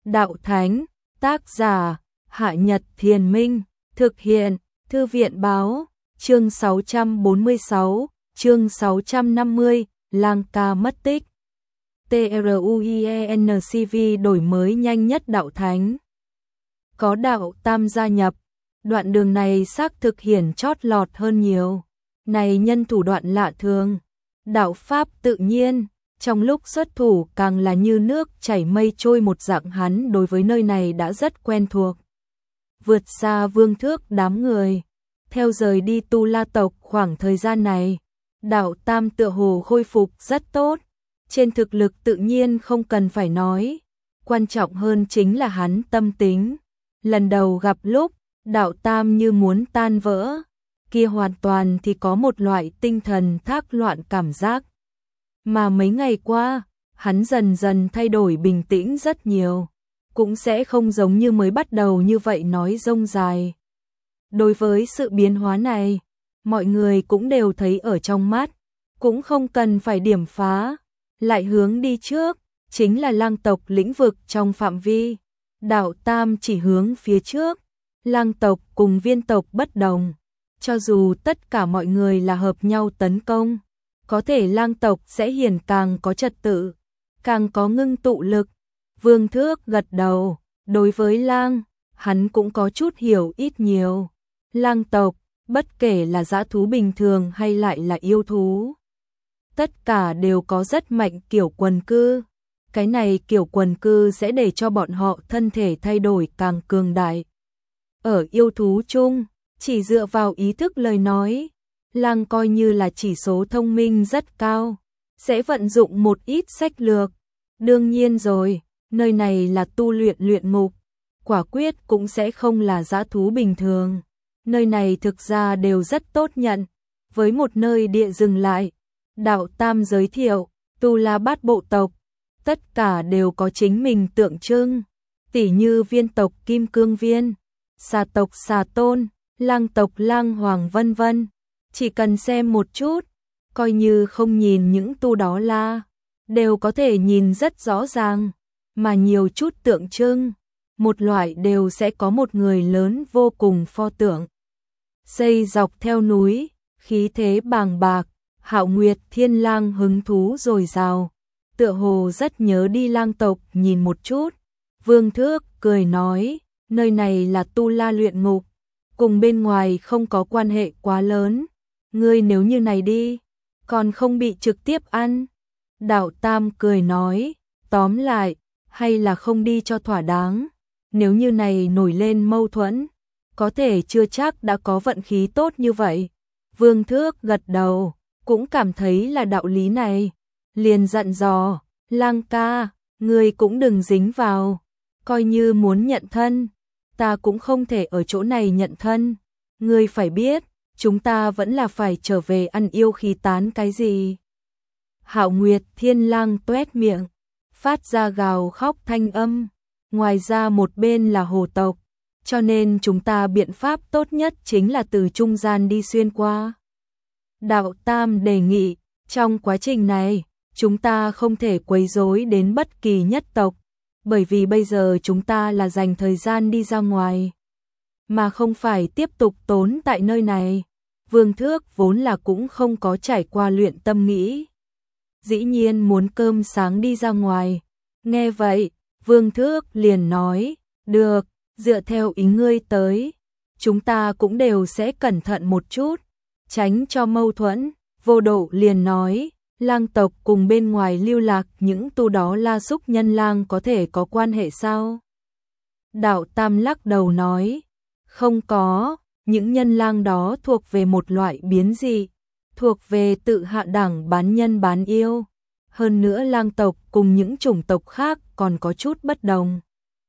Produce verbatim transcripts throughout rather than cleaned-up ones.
Đạo Thánh, tác giả, Hạ Nhật Thiền Minh, thực hiện, Thư viện Báo, chương sáu trăm bốn mươi sáu, chương sáu trăm năm mươi, Lang Ca mất tích. TRUIENCV đổi mới nhanh nhất Đạo Thánh. Có Đạo Tam gia nhập, đoạn đường này xác thực hiển chót lọt hơn nhiều. Này nhân thủ đoạn lạ thường, đạo pháp tự nhiên, trong lúc xuất thủ càng là như nước chảy mây trôi một dạng, hắn đối với nơi này đã rất quen thuộc. Vượt xa Vương Thước đám người, theo rời đi Tu La tộc khoảng thời gian này, Đạo Tam tựa hồ khôi phục rất tốt, trên thực lực tự nhiên không cần phải nói, quan trọng hơn chính là hắn tâm tính. Lần đầu gặp lúc, Đạo Tam như muốn tan vỡ, kia hoàn toàn thì có một loại tinh thần thác loạn cảm giác. Mà mấy ngày qua, hắn dần dần thay đổi bình tĩnh rất nhiều, cũng sẽ không giống như mới bắt đầu như vậy nói rông dài. Đối với sự biến hóa này, mọi người cũng đều thấy ở trong mắt, cũng không cần phải điểm phá, lại hướng đi trước, chính là Lang tộc lĩnh vực trong phạm vi. Đạo Tam chỉ hướng phía trước, Lang tộc cùng Viên tộc bất đồng, cho dù tất cả mọi người là hợp nhau tấn công, có thể Lang tộc sẽ hiển càng có trật tự, càng có ngưng tụ lực. Vương Thước gật đầu, đối với Lang, hắn cũng có chút hiểu ít nhiều. Lang tộc, bất kể là dã thú bình thường hay lại là yêu thú, tất cả đều có rất mạnh kiểu quần cư. Cái này kiểu quần cư sẽ để cho bọn họ thân thể thay đổi càng cường đại. Ở yêu thú chung, chỉ dựa vào ý thức lời nói, Lang coi như là chỉ số thông minh rất cao, sẽ vận dụng một ít sách lược. Đương nhiên rồi, nơi này là tu luyện luyện ngục, quả quyết cũng sẽ không là dã thú bình thường. Nơi này thực ra đều rất tốt nhận, với một nơi địa dừng lại. Đạo Tam giới thiệu, Tu La bát bộ tộc, tất cả đều có chính mình tượng trưng, tỉ như Viên tộc Kim Cương Viên, Xà tộc Xà Tôn, Lang tộc Lang Hoàng vân vân. Chỉ cần xem một chút, coi như không nhìn những tu đó la, đều có thể nhìn rất rõ ràng, mà nhiều chút tượng trưng, một loại đều sẽ có một người lớn vô cùng pho tượng. Xây dọc theo núi, khí thế bàng bạc, Hạo Nguyệt Thiên Lang hứng thú dồi dào, tựa hồ rất nhớ đi Lang tộc nhìn một chút. Vương Thước cười nói, nơi này là Tu La luyện ngục, cùng bên ngoài không có quan hệ quá lớn, ngươi nếu như này đi, còn không bị trực tiếp ăn. Đạo Tam cười nói, tóm lại, hay là không đi cho thỏa đáng, nếu như này nổi lên mâu thuẫn, có thể chưa chắc đã có vận khí tốt như vậy. Vương Thước gật đầu, cũng cảm thấy là đạo lý này, liền dặn dò, Lang ca, ngươi cũng đừng dính vào, coi như muốn nhận thân, ta cũng không thể ở chỗ này nhận thân, ngươi phải biết, chúng ta vẫn là phải trở về ăn yêu khí tán cái gì. Hạo Nguyệt Thiên Lang toét miệng, phát ra gào khóc thanh âm, ngoài ra một bên là hồ tộc, cho nên chúng ta biện pháp tốt nhất chính là từ trung gian đi xuyên qua. Đạo Tam đề nghị, trong quá trình này, chúng ta không thể quấy rối đến bất kỳ nhất tộc, bởi vì bây giờ chúng ta là dành thời gian đi ra ngoài, mà không phải tiếp tục tốn tại nơi này. Vương Thước vốn là cũng không có trải qua luyện tâm nghĩ, dĩ nhiên muốn cơm sáng đi ra ngoài. Nghe vậy, Vương Thước liền nói, được, dựa theo ý ngươi tới, chúng ta cũng đều sẽ cẩn thận một chút, tránh cho mâu thuẫn. Vô Độ liền nói, Lang tộc cùng bên ngoài lưu lạc những tu đó La Súc Nhân Lang có thể có quan hệ sao? Đạo Tam lắc đầu nói, không có, những nhân lang đó thuộc về một loại biến dị, thuộc về tự hạ đẳng bán nhân bán yêu. Hơn nữa Lang tộc cùng những chủng tộc khác còn có chút bất đồng.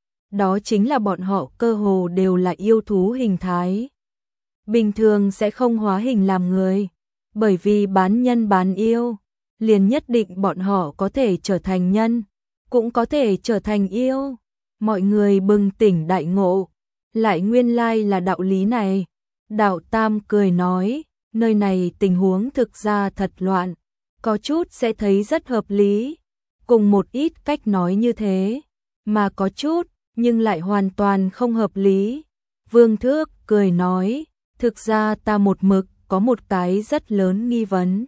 Đó chính là bọn họ cơ hồ đều là yêu thú hình thái. Bình thường sẽ không hóa hình làm người, bởi vì bán nhân bán yêu, liền nhất định bọn họ có thể trở thành nhân, cũng có thể trở thành yêu. Mọi người bừng tỉnh đại ngộ, lại nguyên lai là đạo lý này. Đạo Tam cười nói, nơi này tình huống thực ra thật loạn, có chút sẽ thấy rất hợp lý, cùng một ít cách nói như thế, mà có chút, nhưng lại hoàn toàn không hợp lý. Vương Thước cười nói, thực ra ta một mực có một cái rất lớn nghi vấn.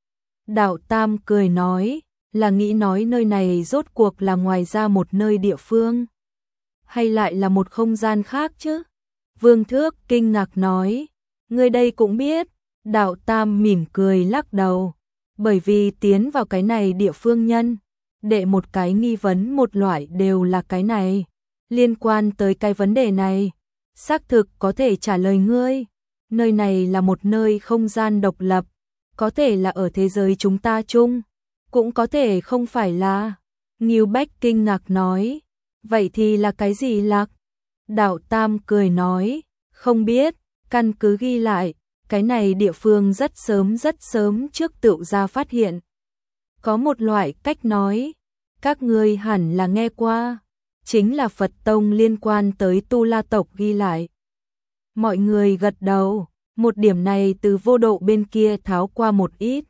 Đạo Tam cười nói, là nghĩ nói nơi này rốt cuộc là ngoài ra một nơi địa phương, hay lại là một không gian khác chứ? Vương Thước kinh ngạc nói, ngươi đây cũng biết. Đạo Tam mỉm cười lắc đầu, bởi vì tiến vào cái này địa phương nhân, đệ một cái nghi vấn một loại đều là cái này. Liên quan tới cái vấn đề này, xác thực có thể trả lời ngươi. Nơi này là một nơi không gian độc lập, có thể là ở thế giới chúng ta chung, cũng có thể không phải là. Ngưu Bách kinh ngạc nói, vậy thì là cái gì Lạc? Đạo Tam cười nói, không biết, căn cứ ghi lại, cái này địa phương rất sớm rất sớm trước tựu ra phát hiện. Có một loại cách nói, các ngươi hẳn là nghe qua, chính là Phật Tông liên quan tới Tu La tộc ghi lại. Mọi người gật đầu, một điểm này từ vô độ bên kia tháo qua một ít.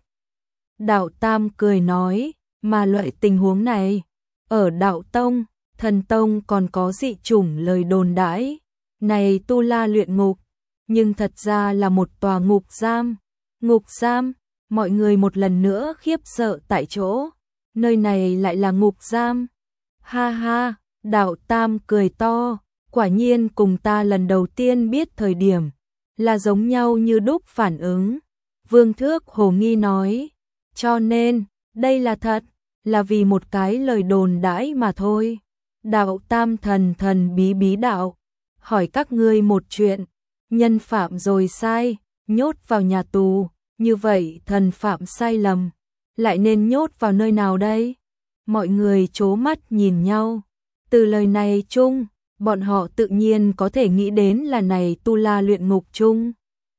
Đạo Tam cười nói, mà loại tình huống này, ở Đạo Tông, Thần Tông còn có dị chủng lời đồn đãi, này Tu La luyện ngục, nhưng thật ra là một tòa ngục giam. Ngục giam, mọi người một lần nữa khiếp sợ tại chỗ, nơi này lại là ngục giam. Ha ha, Đạo Tam cười to, quả nhiên cùng ta lần đầu tiên biết thời điểm, là giống nhau như đúc phản ứng. Vương Thước hồ nghi nói, cho nên, đây là thật, là vì một cái lời đồn đãi mà thôi. Đạo Tam thần thần bí bí đạo, hỏi các ngươi một chuyện, nhân phạm rồi sai, nhốt vào nhà tù, như vậy thần phạm sai lầm, lại nên nhốt vào nơi nào đây? Mọi người trố mắt nhìn nhau, từ lời này chung, bọn họ tự nhiên có thể nghĩ đến là này Tu La luyện ngục chung.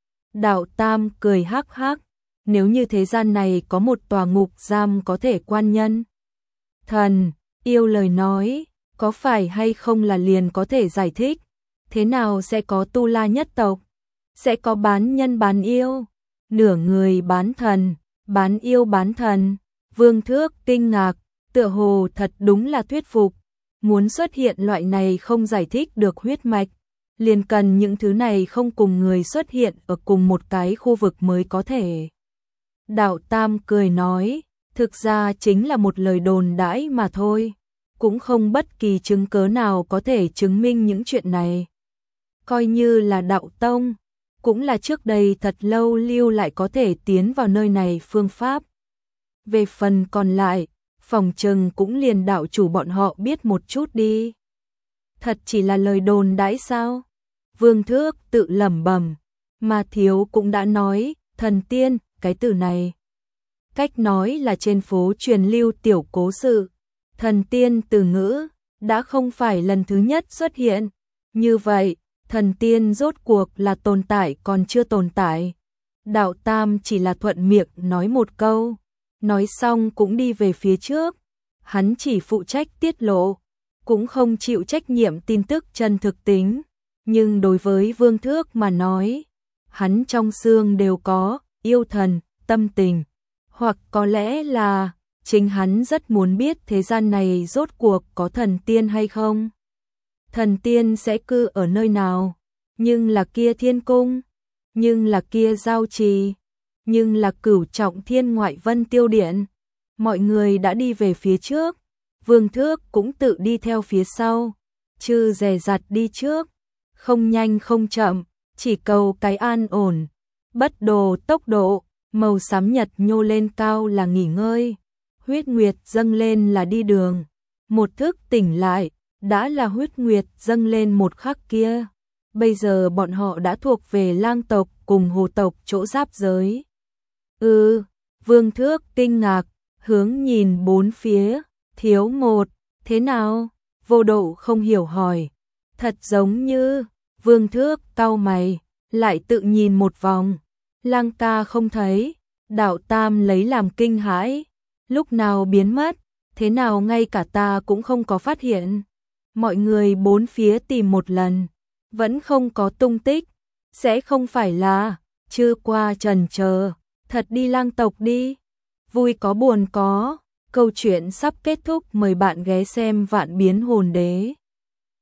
Đạo Tam cười hắc hắc, nếu như thế gian này có một tòa ngục giam có thể quan nhân thần yêu lời nói, có phải hay không là liền có thể giải thích, thế nào sẽ có Tu La nhất tộc, sẽ có bán nhân bán yêu, nửa người bán thần, bán yêu bán thần. Vương Thước kinh ngạc, tựa hồ thật đúng là thuyết phục, muốn xuất hiện loại này không giải thích được huyết mạch, liền cần những thứ này không cùng người xuất hiện ở cùng một cái khu vực mới có thể. Đạo Tam cười nói, thực ra chính là một lời đồn đãi mà thôi, cũng không bất kỳ chứng cớ nào có thể chứng minh những chuyện này. Coi như là Đạo Tông, cũng là trước đây thật lâu lưu lại có thể tiến vào nơi này phương pháp. Về phần còn lại, phòng trừng cũng liền đạo chủ bọn họ biết một chút đi. Thật chỉ là lời đồn đãi sao? Vương Thước tự lẩm bẩm, mà thiếu cũng đã nói, thần tiên, cái từ này. Cách nói là trên phố truyền lưu tiểu cố sự, thần tiên từ ngữ, đã không phải lần thứ nhất xuất hiện. Như vậy, thần tiên rốt cuộc là tồn tại còn chưa tồn tại. Đạo Tam chỉ là thuận miệng nói một câu, nói xong cũng đi về phía trước. Hắn chỉ phụ trách tiết lộ, cũng không chịu trách nhiệm tin tức chân thực tính. Nhưng đối với Vương Thước mà nói, hắn trong xương đều có yêu thần, tâm tình, hoặc có lẽ là chính hắn rất muốn biết thế gian này rốt cuộc có thần tiên hay không. Thần tiên sẽ cư ở nơi nào? Nhưng là kia thiên cung, nhưng là kia giao trì, nhưng là cửu trọng thiên ngoại vân tiêu điện. Mọi người đã đi về phía trước, Vương Thước cũng tự đi theo phía sau, chư dè dặt đi trước, không nhanh không chậm, chỉ cầu cái an ổn, bất đồ tốc độ. Màu xám nhật nhô lên cao là nghỉ ngơi, huyết nguyệt dâng lên là đi đường. Một thức tỉnh lại, đã là huyết nguyệt dâng lên một khắc kia. Bây giờ bọn họ đã thuộc về Lang tộc cùng Hồ tộc chỗ giáp giới. Ừ, Vương Thước kinh ngạc, hướng nhìn bốn phía, thiếu một, thế nào? Vô độ không hiểu hỏi. Thật giống như, Vương Thước cau mày, lại tự nhìn một vòng. Lang ca không thấy, Đạo Tam lấy làm kinh hãi, lúc nào biến mất, thế nào ngay cả ta cũng không có phát hiện. Mọi người bốn phía tìm một lần, vẫn không có tung tích, sẽ không phải là, chưa qua trần chờ, thật đi Lang tộc đi, vui có buồn có, Câu chuyện sắp kết thúc, mời bạn ghé xem Vạn Biến Hồn Đế.